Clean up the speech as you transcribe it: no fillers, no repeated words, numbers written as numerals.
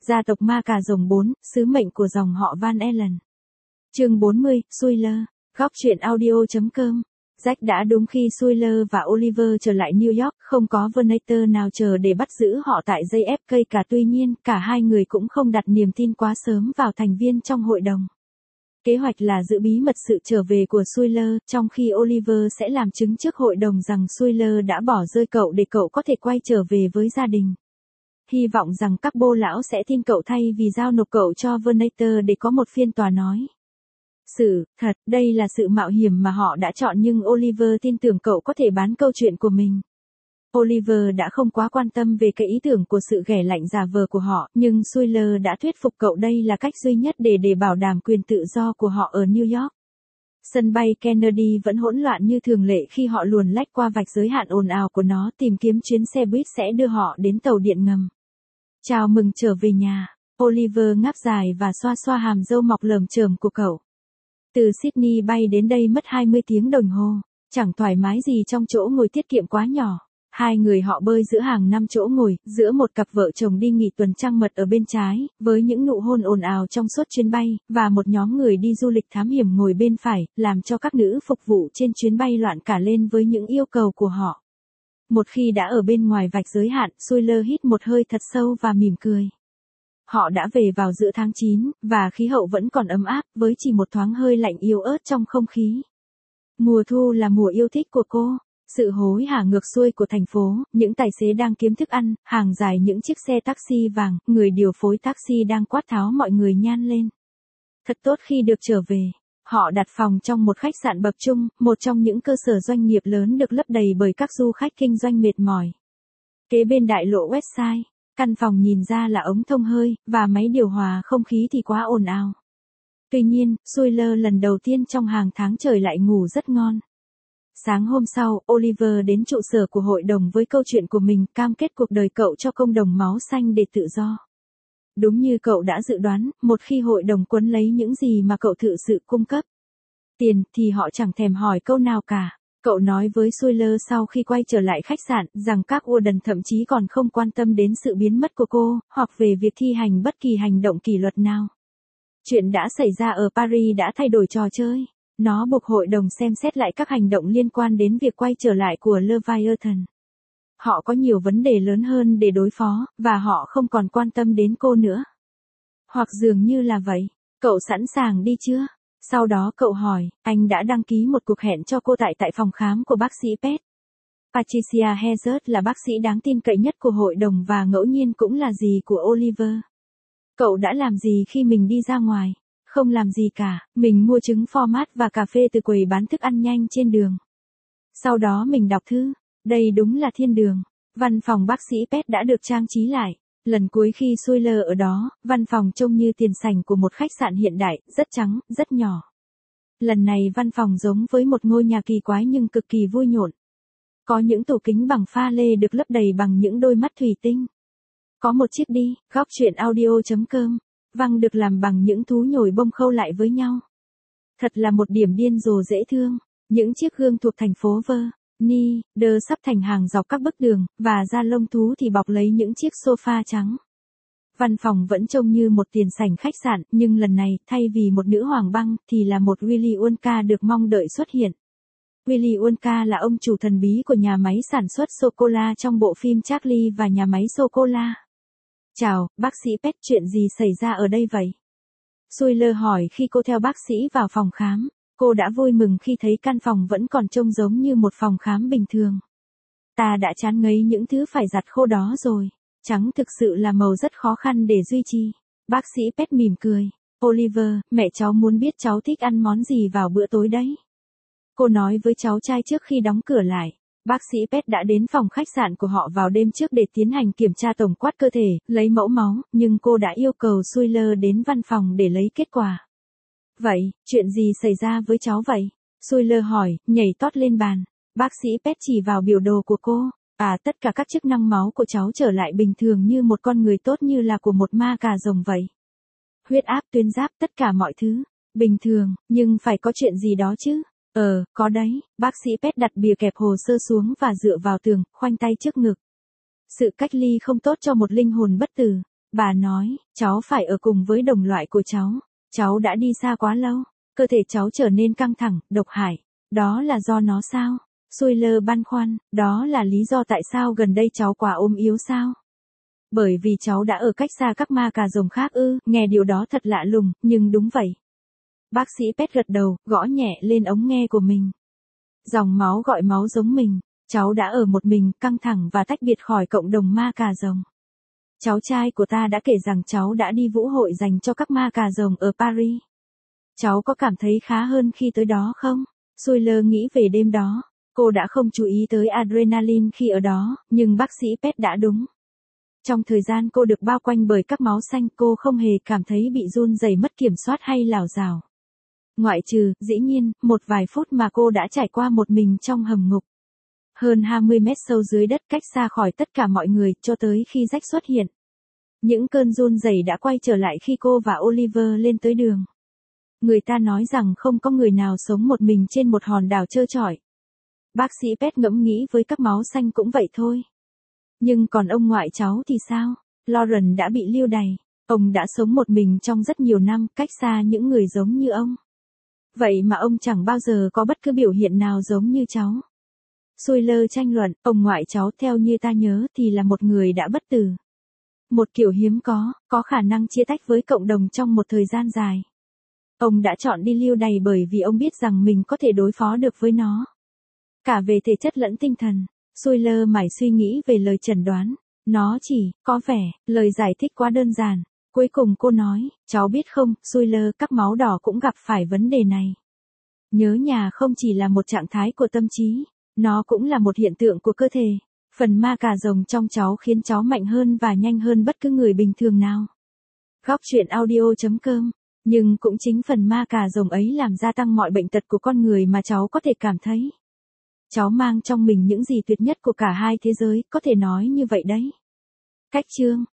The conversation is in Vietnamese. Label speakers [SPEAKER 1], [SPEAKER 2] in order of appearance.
[SPEAKER 1] Gia tộc ma cà rồng 4, sứ mệnh của dòng họ Van Allen. Chương 40, Suyler, góc truyện audio.com. Jack đã đúng khi Suyler và Oliver trở lại New York, không có Venator nào chờ để bắt giữ họ tại JFK cả. Tuy nhiên, cả hai người cũng không đặt niềm tin quá sớm vào thành viên trong hội đồng. Kế hoạch là giữ bí mật sự trở về của Suyler, trong khi Oliver sẽ làm chứng trước hội đồng rằng Suyler đã bỏ rơi cậu để cậu có thể quay trở về với gia đình. Hy vọng rằng các bô lão sẽ tin cậu thay vì giao nộp cậu cho Venator để có một phiên tòa nói. Thật, đây là sự mạo hiểm mà họ đã chọn, nhưng Oliver tin tưởng cậu có thể bán câu chuyện của mình. Oliver đã không quá quan tâm về cái ý tưởng của sự ghẻ lạnh giả vờ của họ, nhưng Suyler đã thuyết phục cậu đây là cách duy nhất để bảo đảm quyền tự do của họ ở New York. Sân bay Kennedy vẫn hỗn loạn như thường lệ khi họ luồn lách qua vạch giới hạn ồn ào của nó, tìm kiếm chuyến xe buýt sẽ đưa họ đến tàu điện ngầm. Chào mừng trở về nhà. Oliver ngáp dài và xoa xoa hàm râu mọc lởm chởm của cậu. Từ Sydney bay đến đây mất 20 tiếng đồng hồ, chẳng thoải mái gì trong chỗ ngồi tiết kiệm quá nhỏ. Hai người họ bơi giữa hàng 5 chỗ ngồi, giữa một cặp vợ chồng đi nghỉ tuần trăng mật ở bên trái, với những nụ hôn ồn ào trong suốt chuyến bay, và một nhóm người đi du lịch thám hiểm ngồi bên phải, làm cho các nữ phục vụ trên chuyến bay loạn cả lên với những yêu cầu của họ. Một khi đã ở bên ngoài vạch giới hạn, Suyler hít một hơi thật sâu và mỉm cười. Họ đã về vào giữa tháng 9, và khí hậu vẫn còn ấm áp, với chỉ một thoáng hơi lạnh yếu ớt trong không khí. Mùa thu là mùa yêu thích của cô. Sự hối hả ngược xuôi của thành phố, những tài xế đang kiếm thức ăn, hàng dài những chiếc xe taxi vàng, người điều phối taxi đang quát tháo mọi người nhan lên. Thật tốt khi được trở về. Họ đặt phòng trong một khách sạn bậc trung, một trong những cơ sở doanh nghiệp lớn được lấp đầy bởi các du khách kinh doanh mệt mỏi. Kế bên đại lộ Westside, căn phòng nhìn ra là ống thông hơi, và máy điều hòa không khí thì quá ồn ào. Tuy nhiên, Suyler lần đầu tiên trong hàng tháng trời lại ngủ rất ngon. Sáng hôm sau, Oliver đến trụ sở của hội đồng với câu chuyện của mình, cam kết cuộc đời cậu cho công đồng máu xanh để tự do. Đúng như cậu đã dự đoán, một khi hội đồng quấn lấy những gì mà cậu thực sự cung cấp tiền, thì họ chẳng thèm hỏi câu nào cả. Cậu nói với Suyler sau khi quay trở lại khách sạn, rằng các Warden thậm chí còn không quan tâm đến sự biến mất của cô, hoặc về việc thi hành bất kỳ hành động kỷ luật nào. Chuyện đã xảy ra ở Paris đã thay đổi trò chơi. Nó buộc hội đồng xem xét lại các hành động liên quan đến việc quay trở lại của Leviathan. Họ có nhiều vấn đề lớn hơn để đối phó, và họ không còn quan tâm đến cô nữa. Hoặc dường như là vậy. Cậu sẵn sàng đi chưa? Sau đó cậu hỏi, anh đã đăng ký một cuộc hẹn cho cô tại phòng khám của bác sĩ Pet. Patricia Hazard là bác sĩ đáng tin cậy nhất của hội đồng và ngẫu nhiên cũng là dì của Oliver. Cậu đã làm gì khi mình đi ra ngoài? Không làm gì cả, mình mua trứng format và cà phê từ quầy bán thức ăn nhanh trên đường. Sau đó mình đọc thư. Đây đúng là thiên đường. Văn phòng bác sĩ Pet đã được trang trí lại. Lần cuối khi Suyler ở đó, văn phòng trông như tiền sảnh của một khách sạn hiện đại, rất trắng, rất nhỏ. Lần này văn phòng giống với một ngôi nhà kỳ quái nhưng cực kỳ vui nhộn. Có những tủ kính bằng pha lê được lấp đầy bằng những đôi mắt thủy tinh. Có một chiếc đi, góc truyện audio.com. Văng được làm bằng những thú nhồi bông khâu lại với nhau. Thật là một điểm điên rồ dễ thương. Những chiếc gương thuộc thành phố Venice sắp thành hàng dọc các bức tường, và da lông thú thì bọc lấy những chiếc sofa trắng. Văn phòng vẫn trông như một tiền sảnh khách sạn, nhưng lần này, thay vì một nữ hoàng băng, thì là một Willy Wonka được mong đợi xuất hiện. Willy Wonka là ông chủ thần bí của nhà máy sản xuất sô-cô-la trong bộ phim Charlie và nhà máy sô-cô-la. Chào, bác sĩ Pet, chuyện gì xảy ra ở đây vậy? Suyler hỏi khi cô theo bác sĩ vào phòng khám. Cô đã vui mừng khi thấy căn phòng vẫn còn trông giống như một phòng khám bình thường. Ta đã chán ngấy những thứ phải giặt khô đó rồi. Trắng thực sự là màu rất khó khăn để duy trì. Bác sĩ Pet mỉm cười. Oliver, mẹ cháu muốn biết cháu thích ăn món gì vào bữa tối đấy. Cô nói với cháu trai trước khi đóng cửa lại. Bác sĩ Pet đã đến phòng khách sạn của họ vào đêm trước để tiến hành kiểm tra tổng quát cơ thể, lấy mẫu máu, nhưng cô đã yêu cầu Suyler đến văn phòng để lấy kết quả. Vậy, chuyện gì xảy ra với cháu vậy? Suyler hỏi, nhảy tót lên bàn. Bác sĩ Pet chỉ vào biểu đồ của cô. Tất cả các chức năng máu của cháu trở lại bình thường như một con người tốt, như là của một ma cà rồng vậy. Huyết áp, tuyến giáp, tất cả mọi thứ. Bình thường, nhưng phải có chuyện gì đó chứ. Có đấy. Bác sĩ Pet đặt bìa kẹp hồ sơ xuống và dựa vào tường, khoanh tay trước ngực. Sự cách ly không tốt cho một linh hồn bất tử. Bà nói, cháu phải ở cùng với đồng loại của cháu. Cháu đã đi xa quá lâu. Cơ thể cháu trở nên căng thẳng, độc hại. Đó là do nó sao? Suyler băn khoăn, đó là lý do tại sao gần đây cháu quá ốm yếu sao? Bởi vì cháu đã ở cách xa các ma cà rồng khác ư, nghe điều đó thật lạ lùng, nhưng đúng vậy. Bác sĩ Pet gật đầu, gõ nhẹ lên ống nghe của mình. Dòng máu gọi máu giống mình, cháu đã ở một mình, căng thẳng và tách biệt khỏi cộng đồng ma cà rồng. Cháu trai của ta đã kể rằng cháu đã đi vũ hội dành cho các ma cà rồng ở Paris. Cháu có cảm thấy khá hơn khi tới đó không? Suyler nghĩ về đêm đó. Cô đã không chú ý tới adrenaline khi ở đó, nhưng bác sĩ Pet đã đúng. Trong thời gian cô được bao quanh bởi các máu xanh, cô không hề cảm thấy bị run rẩy mất kiểm soát hay lảo đảo. Ngoại trừ, dĩ nhiên, một vài phút mà cô đã trải qua một mình trong hầm ngục. Hơn 20 mét sâu dưới đất cách xa khỏi tất cả mọi người, cho tới khi Jack xuất hiện. Những cơn run rẩy đã quay trở lại khi cô và Oliver lên tới đường. Người ta nói rằng không có người nào sống một mình trên một hòn đảo trơ trọi. Bác sĩ Pet ngẫm nghĩ với các máu xanh cũng vậy thôi. Nhưng còn ông ngoại cháu thì sao? Lauren đã bị lưu đày. Ông đã sống một mình trong rất nhiều năm, cách xa những người giống như ông. Vậy mà ông chẳng bao giờ có bất cứ biểu hiện nào giống như cháu. Suyler tranh luận, ông ngoại cháu theo như ta nhớ thì là một người đã bất tử. Một kiểu hiếm có khả năng chia tách với cộng đồng trong một thời gian dài. Ông đã chọn đi lưu đày bởi vì ông biết rằng mình có thể đối phó được với nó. Cả về thể chất lẫn tinh thần. Suyler mải suy nghĩ về lời chẩn đoán. Nó chỉ, có vẻ, lời giải thích quá đơn giản. Cuối cùng cô nói, cháu biết không, Suyler, các máu đỏ cũng gặp phải vấn đề này. Nhớ nhà không chỉ là một trạng thái của tâm trí, nó cũng là một hiện tượng của cơ thể. Phần ma cà rồng trong cháu khiến cháu mạnh hơn và nhanh hơn bất cứ người bình thường nào. Góc truyện audio.com. Nhưng cũng chính phần ma cà rồng ấy làm gia tăng mọi bệnh tật của con người mà cháu có thể cảm thấy. Cháu mang trong mình những gì tuyệt nhất của cả hai thế giới, có thể nói như vậy đấy. Cách chương